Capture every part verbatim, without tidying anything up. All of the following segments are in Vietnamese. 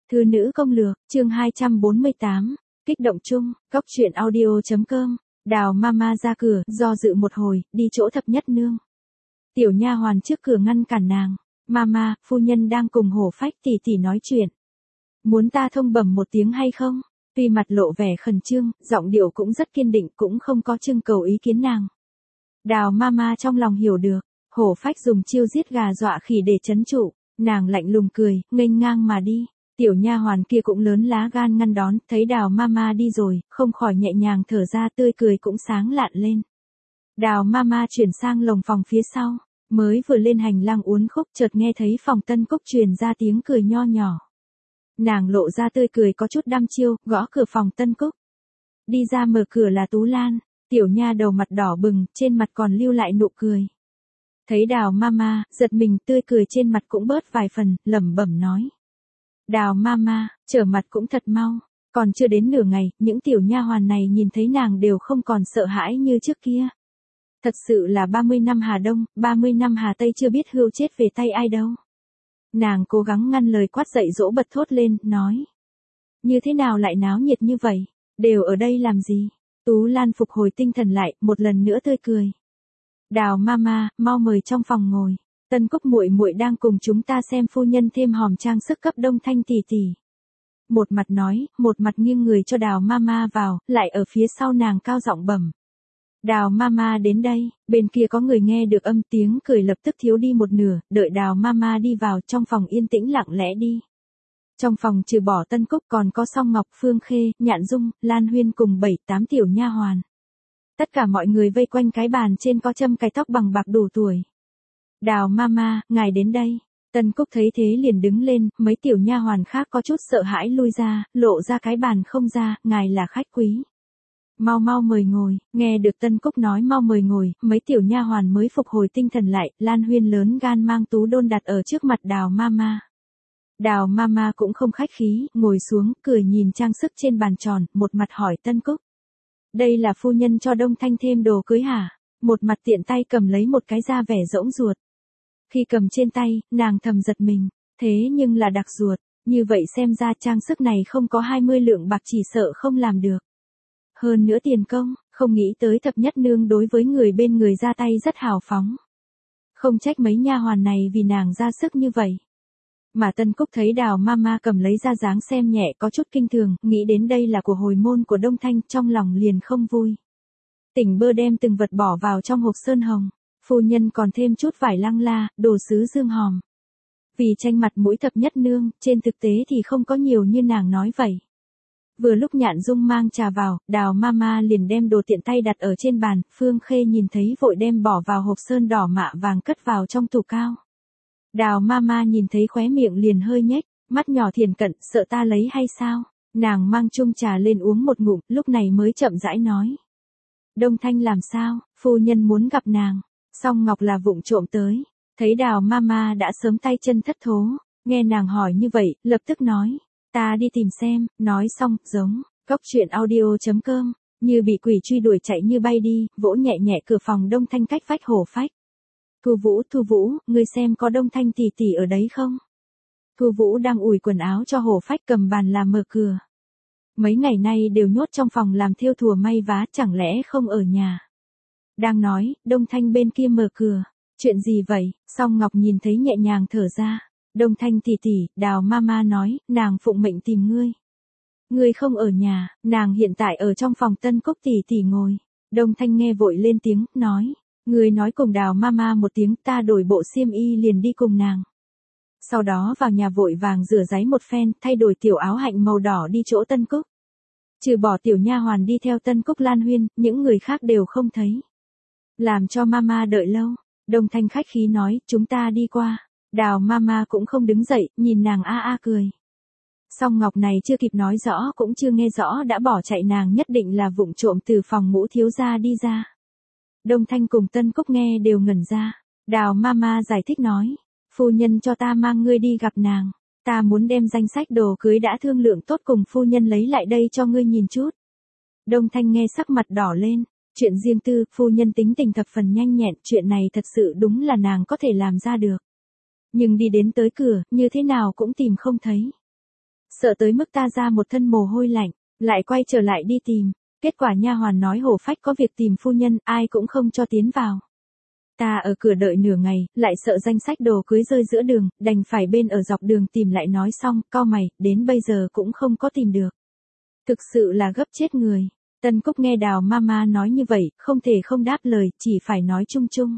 Thư nữ công lược, chương hai trăm bốn mươi tám, kích động chung, góc truyện audio.com, Đào Mama ra cửa, do dự một hồi, đi chỗ thập nhất nương. Tiểu nha hoàn trước cửa ngăn cản nàng, Mama, phu nhân đang cùng Hổ Phách tỷ tỷ nói chuyện. Muốn ta thông bẩm một tiếng hay không? Tuy mặt lộ vẻ khẩn trương, giọng điệu cũng rất kiên định, cũng không có trưng cầu ý kiến nàng. Đào Mama trong lòng hiểu được, Hổ Phách dùng chiêu giết gà dọa khỉ để trấn trụ, nàng lạnh lùng cười, nghênh ngang mà đi. Tiểu nha hoàn kia cũng lớn lá gan ngăn đón, thấy Đào Mama đi rồi, không khỏi nhẹ nhàng thở ra, tươi cười cũng sáng lạn lên. Đào Mama chuyển sang lồng phòng phía sau, mới vừa lên hành lang uốn khúc chợt nghe thấy phòng Tân Cúc truyền ra tiếng cười nho nhỏ. Nàng lộ ra tươi cười có chút đăm chiêu, gõ cửa phòng Tân Cúc. Đi ra mở cửa là Tú Lan, tiểu nha đầu mặt đỏ bừng, trên mặt còn lưu lại nụ cười. Thấy Đào Mama, giật mình, tươi cười trên mặt cũng bớt vài phần, lẩm bẩm nói. Đào Mama, trở mặt cũng thật mau, còn chưa đến nửa ngày, những tiểu nha hoàn này nhìn thấy nàng đều không còn sợ hãi như trước kia. Thật sự là ba mươi năm Hà Đông, ba mươi năm Hà Tây chưa biết hươu chết về tay ai đâu. Nàng cố gắng ngăn lời quát dậy dỗ bật thốt lên, nói. Như thế nào lại náo nhiệt như vậy, đều ở đây làm gì? Tú Lan phục hồi tinh thần lại, một lần nữa tươi cười. Đào Mama, mau mời trong phòng ngồi. Tân Cúc muội muội đang cùng chúng ta xem phu nhân thêm hòm trang sức cấp Đông Thanh tỷ tỷ. Một mặt nói, một mặt nghiêng người cho Đào Mama vào, lại ở phía sau nàng cao giọng bẩm. Đào Mama đến đây, bên kia có người nghe được âm tiếng cười lập tức thiếu đi một nửa, đợi Đào Mama đi vào trong phòng yên tĩnh lặng lẽ đi. Trong phòng trừ bỏ Tân Cúc còn có Song Ngọc, Phương Khê, Nhạn Dung, Lan Huyên cùng bảy tám tiểu nha hoàn. Tất cả mọi người vây quanh cái bàn trên có châm cài tóc bằng bạc đủ tuổi. Đào Mama, ngài đến đây. Tân Cúc thấy thế liền đứng lên, mấy tiểu nha hoàn khác có chút sợ hãi lui ra, lộ ra cái bàn không ra, ngài là khách quý. Mau mau mời ngồi, nghe được Tân Cúc nói mau mời ngồi, mấy tiểu nha hoàn mới phục hồi tinh thần lại, Lan Huyên lớn gan mang tú đôn đặt ở trước mặt Đào Mama. Đào Mama cũng không khách khí, ngồi xuống, cười nhìn trang sức trên bàn tròn, một mặt hỏi Tân Cúc. Đây là phu nhân cho Đông Thanh thêm đồ cưới hả? Một mặt tiện tay cầm lấy một cái da vẻ rỗng ruột. Khi cầm trên tay, nàng thầm giật mình, thế nhưng là đặc ruột, như vậy xem ra trang sức này không có hai mươi lượng bạc chỉ sợ không làm được. Hơn nữa tiền công, không nghĩ tới thập nhất nương đối với người bên người ra tay rất hào phóng. Không trách mấy nha hoàn này vì nàng ra sức như vậy. Mà Tân Cúc thấy Đào Mama cầm lấy ra dáng xem nhẹ có chút kinh thường, nghĩ đến đây là của hồi môn của Đông Thanh, trong lòng liền không vui. Tỉnh bơ đem từng vật bỏ vào trong hộp sơn hồng, phu nhân còn thêm chút vải lăng la, đồ sứ dương hòm. Vì tranh mặt mũi thập nhất nương, trên thực tế thì không có nhiều như nàng nói vậy. Vừa lúc Nhạn Dung mang trà vào, Đào Mama liền đem đồ tiện tay đặt ở trên bàn, Phương Khê nhìn thấy vội đem bỏ vào hộp sơn đỏ mạ vàng cất vào trong tủ cao. Đào Mama nhìn thấy khóe miệng liền hơi nhếch, mắt nhỏ thiền cận, sợ ta lấy hay sao? Nàng mang chung trà lên uống một ngụm, lúc này mới chậm rãi nói. Đông Thanh làm sao, phu nhân muốn gặp nàng. Song Ngọc là vụng trộm tới, thấy Đào Mama đã sớm tay chân thất thố, nghe nàng hỏi như vậy, lập tức nói. Ta đi tìm xem, nói xong, giống, góc truyện audio.com, như bị quỷ truy đuổi chạy như bay đi, vỗ nhẹ nhẹ cửa phòng Đông Thanh cách vách Hổ Phách. Thu Vũ, Thu Vũ, ngươi xem có Đông Thanh tỷ tỷ ở đấy không? Thu Vũ đang ủi quần áo cho Hổ Phách cầm bàn làm mở cửa. Mấy ngày nay đều nhốt trong phòng làm thêu thùa may vá, chẳng lẽ không ở nhà? Đang nói, Đông Thanh bên kia mở cửa. Chuyện gì vậy? Song Ngọc nhìn thấy nhẹ nhàng thở ra. Đông Thanh tỷ tỷ, Đào Mama nói, nàng phụng mệnh tìm ngươi. Ngươi không ở nhà, nàng hiện tại ở trong phòng Tân Cúc tỷ tỷ ngồi. Đông Thanh nghe vội lên tiếng, nói. Ngươi nói cùng Đào Mama một tiếng, ta đổi bộ xiêm y liền đi cùng nàng. Sau đó vào nhà vội vàng rửa ráy một phen, thay đổi tiểu áo hạnh màu đỏ đi chỗ Tân Cúc. Trừ bỏ tiểu nha hoàn đi theo Tân Cúc Lan Huyên, những người khác đều không thấy. Làm cho Mama đợi lâu, Đông Thanh khách khí nói, chúng ta đi qua. Đào Mama cũng không đứng dậy, nhìn nàng a a cười. Song Ngọc này chưa kịp nói rõ cũng chưa nghe rõ đã bỏ chạy, nàng nhất định là vụng trộm từ phòng Ngũ thiếu gia đi ra. Đông Thanh cùng Tân Cúc nghe đều ngẩn ra. Đào Mama giải thích nói, phu nhân cho ta mang ngươi đi gặp nàng. Ta muốn đem danh sách đồ cưới đã thương lượng tốt cùng phu nhân lấy lại đây cho ngươi nhìn chút. Đông Thanh nghe sắc mặt đỏ lên. Chuyện riêng tư, phu nhân tính tình thập phần nhanh nhẹn, chuyện này thật sự đúng là nàng có thể làm ra được. Nhưng đi đến tới cửa, như thế nào cũng tìm không thấy. Sợ tới mức ta ra một thân mồ hôi lạnh, lại quay trở lại đi tìm. Kết quả nha hoàn nói hổ phách có việc tìm phu nhân, ai cũng không cho tiến vào. Ta ở cửa đợi nửa ngày, lại sợ danh sách đồ cưới rơi giữa đường, đành phải bên ở dọc đường tìm lại nói xong, cau mày, đến bây giờ cũng không có tìm được. Thực sự là gấp chết người. Tân Cúc nghe Đào Mama nói như vậy, không thể không đáp lời, chỉ phải nói chung chung.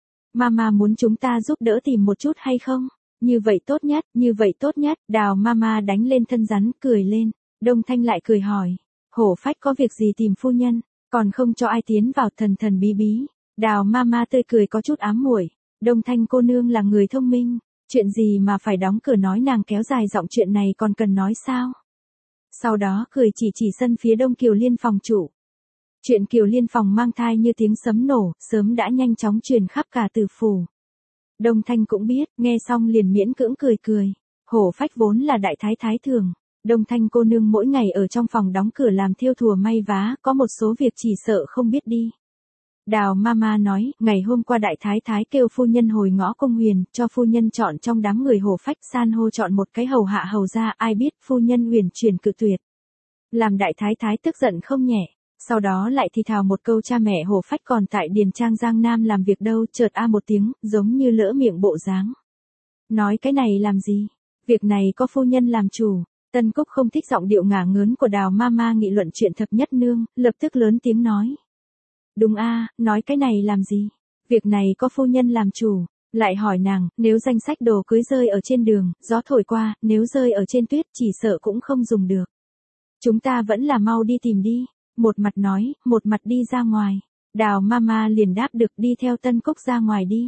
Mama muốn chúng ta giúp đỡ tìm một chút hay không? Như vậy tốt nhất, như vậy tốt nhất, Đào Mama đánh lên thân rắn, cười lên. Đông Thanh lại cười hỏi, hổ phách có việc gì tìm phu nhân, còn không cho ai tiến vào, thần thần bí bí. Đào Mama tươi cười có chút ám muội. Đông Thanh cô nương là người thông minh, chuyện gì mà phải đóng cửa nói, nàng kéo dài giọng, chuyện này còn cần nói sao? Sau đó cười chỉ chỉ sân phía đông Kiều Liên phòng chủ. Chuyện Kiều Liên phòng mang thai như tiếng sấm nổ, sớm đã nhanh chóng truyền khắp cả Từ phủ. Đông Thanh cũng biết, nghe xong liền miễn cưỡng cười cười. Hổ phách vốn là đại thái thái thường. Đông Thanh cô nương mỗi ngày ở trong phòng đóng cửa làm thêu thùa may vá, có một số việc chỉ sợ không biết đi. Đào Mama nói, ngày hôm qua đại thái thái kêu phu nhân hồi ngõ Công Huyền, cho phu nhân chọn trong đám người hổ phách, san hô chọn một cái hầu hạ hầu ra, ai biết phu nhân huyền chuyển cự tuyệt. Làm đại thái thái tức giận không nhẹ, sau đó lại thì thào một câu cha mẹ hổ phách còn tại Điền Trang Giang Nam làm việc đâu, chợt a một tiếng, giống như lỡ miệng bộ dáng. Nói cái này làm gì? Việc này có phu nhân làm chủ. Tân Cúc không thích giọng điệu ngả ngớn của Đào Mama nghị luận chuyện thập nhất nương, lập tức lớn tiếng nói. Đúng a, nói cái này làm gì? Việc này có phu nhân làm chủ. Lại hỏi nàng, nếu danh sách đồ cưới rơi ở trên đường, gió thổi qua, nếu rơi ở trên tuyết chỉ sợ cũng không dùng được. Chúng ta vẫn là mau đi tìm đi. Một mặt nói, một mặt đi ra ngoài. Đào Mama liền đáp được, đi theo Tân Cúc ra ngoài đi.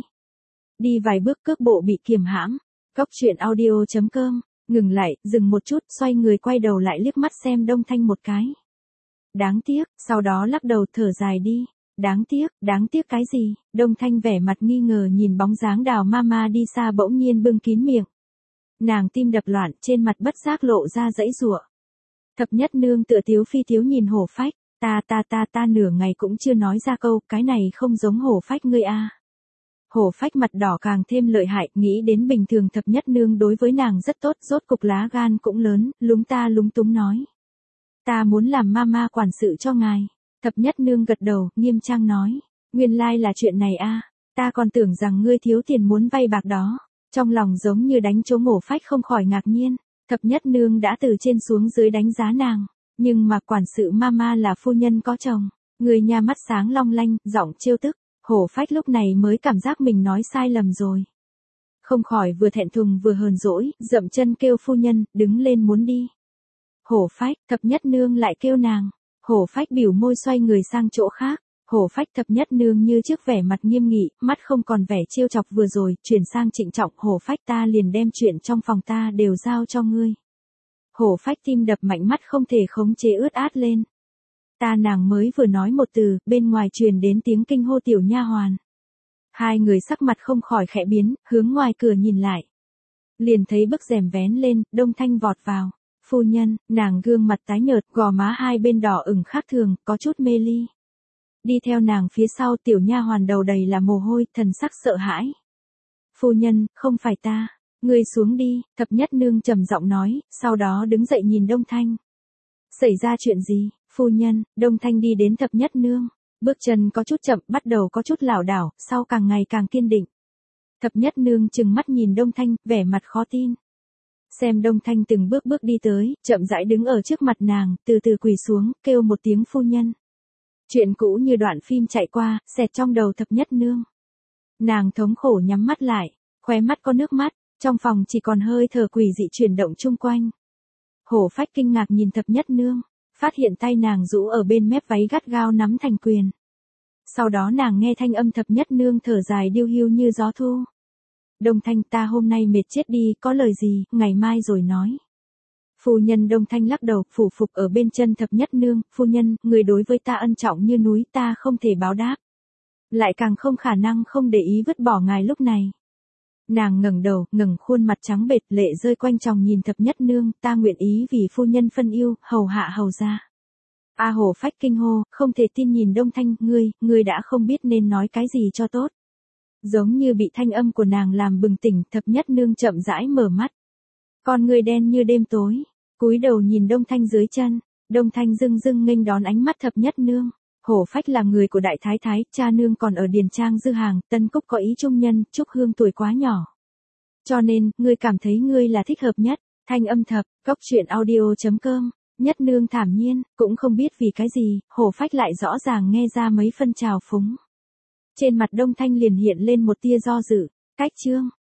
Đi vài bước cước bộ bị kiềm hãm. Góc truyện audio chấm com, ngừng lại, dừng một chút, xoay người quay đầu lại liếc mắt xem Đông Thanh một cái. Đáng tiếc, sau đó lắc đầu thở dài đi. Đáng tiếc, đáng tiếc cái gì? Đông Thanh vẻ mặt nghi ngờ nhìn bóng dáng Đào Mama đi xa, bỗng nhiên bưng kín miệng. Nàng tim đập loạn, trên mặt bất giác lộ ra dãy giụa. Thập nhất nương tựa tiếu phi tiếu nhìn hổ phách, ta ta ta ta nửa ngày cũng chưa nói ra câu, cái này không giống hổ phách ngươi a. Hổ phách mặt đỏ càng thêm lợi hại, nghĩ đến bình thường thập nhất nương đối với nàng rất tốt, rốt cục lá gan cũng lớn, lúng ta lúng túng nói. Ta muốn làm mama quản sự cho ngài. Thập nhất nương gật đầu, nghiêm trang nói. Nguyên lai là chuyện này a, ta còn tưởng rằng ngươi thiếu tiền muốn vay bạc đó. Trong lòng giống như đánh trống, hổ phách không khỏi ngạc nhiên. Thập nhất nương đã từ trên xuống dưới đánh giá nàng. Nhưng mà quản sự mama là phu nhân có chồng. Người nhà mắt sáng long lanh, giọng trêu tức. Hổ phách lúc này mới cảm giác mình nói sai lầm rồi. Không khỏi vừa thẹn thùng vừa hờn dỗi, dậm chân kêu phu nhân, đứng lên muốn đi. Hổ phách, thập nhất nương lại kêu nàng. Hổ phách bĩu môi xoay người sang chỗ khác. Hổ phách thập nhất nương như trước vẻ mặt nghiêm nghị, mắt không còn vẻ trêu chọc vừa rồi, chuyển sang trịnh trọng. Hổ phách ta liền đem chuyện trong phòng ta đều giao cho ngươi. Hổ phách tim đập mạnh, mắt không thể khống chế ướt át lên. Ta nàng mới vừa nói một từ, bên ngoài truyền đến tiếng kinh hô tiểu nha hoàn. Hai người sắc mặt không khỏi khẽ biến, hướng ngoài cửa nhìn lại. Liền thấy bức rèm vén lên, Đông Thanh vọt vào. Phu nhân, nàng gương mặt tái nhợt, gò má hai bên đỏ ửng khác thường, có chút mê ly. Đi theo nàng phía sau tiểu nha hoàn đầu đầy là mồ hôi, thần sắc sợ hãi. Phu nhân, không phải ta, ngươi xuống đi, thập nhất nương trầm giọng nói, sau đó đứng dậy nhìn Đông Thanh. Xảy ra chuyện gì? Phu nhân, Đông Thanh đi đến thập nhất nương. Bước chân có chút chậm, bắt đầu có chút lảo đảo, sau càng ngày càng kiên định. Thập nhất nương trừng mắt nhìn Đông Thanh, vẻ mặt khó tin. Xem Đông Thanh từng bước bước đi tới, chậm rãi đứng ở trước mặt nàng, từ từ quỳ xuống, kêu một tiếng phu nhân. Chuyện cũ như đoạn phim chạy qua, xẹt trong đầu thập nhất nương. Nàng thống khổ nhắm mắt lại, khóe mắt có nước mắt, trong phòng chỉ còn hơi thở quỷ dị chuyển động chung quanh. Hổ phách kinh ngạc nhìn thập nhất nương. Phát hiện tay nàng rũ ở bên mép váy gắt gao nắm thành quyền. Sau đó nàng nghe thanh âm thập nhất nương thở dài điêu hiu như gió thu. Đông Thanh, ta hôm nay mệt chết đi, có lời gì, ngày mai rồi nói. Phu nhân. Đông Thanh lắc đầu, phủ phục ở bên chân thập nhất nương. Phu nhân, người đối với ta ân trọng như núi, ta không thể báo đáp. Lại càng không khả năng không để ý vứt bỏ ngài lúc này. Nàng ngẩng đầu, ngẩng khuôn mặt trắng bệch, lệ rơi quanh tròng nhìn thập nhất nương, ta nguyện ý vì phu nhân phân yêu, hầu hạ hầu gia. A hổ phách kinh hô, không thể tin nhìn Đông Thanh, ngươi, ngươi đã không biết nên nói cái gì cho tốt. Giống như bị thanh âm của nàng làm bừng tỉnh, thập nhất nương chậm rãi mở mắt. Con ngươi đen như đêm tối, Cúi đầu nhìn Đông Thanh dưới chân, Đông Thanh dưng dưng nghênh đón ánh mắt thập nhất nương. Hổ Phách là người của đại thái thái, cha nương còn ở điền trang dư hàng, Tân Cúc có ý trung nhân, Trúc Hương tuổi quá nhỏ. Cho nên, ngươi cảm thấy ngươi là thích hợp nhất. Thanh âm thập, góc truyện audio chấm com. Nhất nương thảm nhiên, cũng không biết vì cái gì, Hổ Phách lại rõ ràng nghe ra mấy phân trào phúng. Trên mặt Đông Thanh liền hiện lên một tia do dự. Cách chương,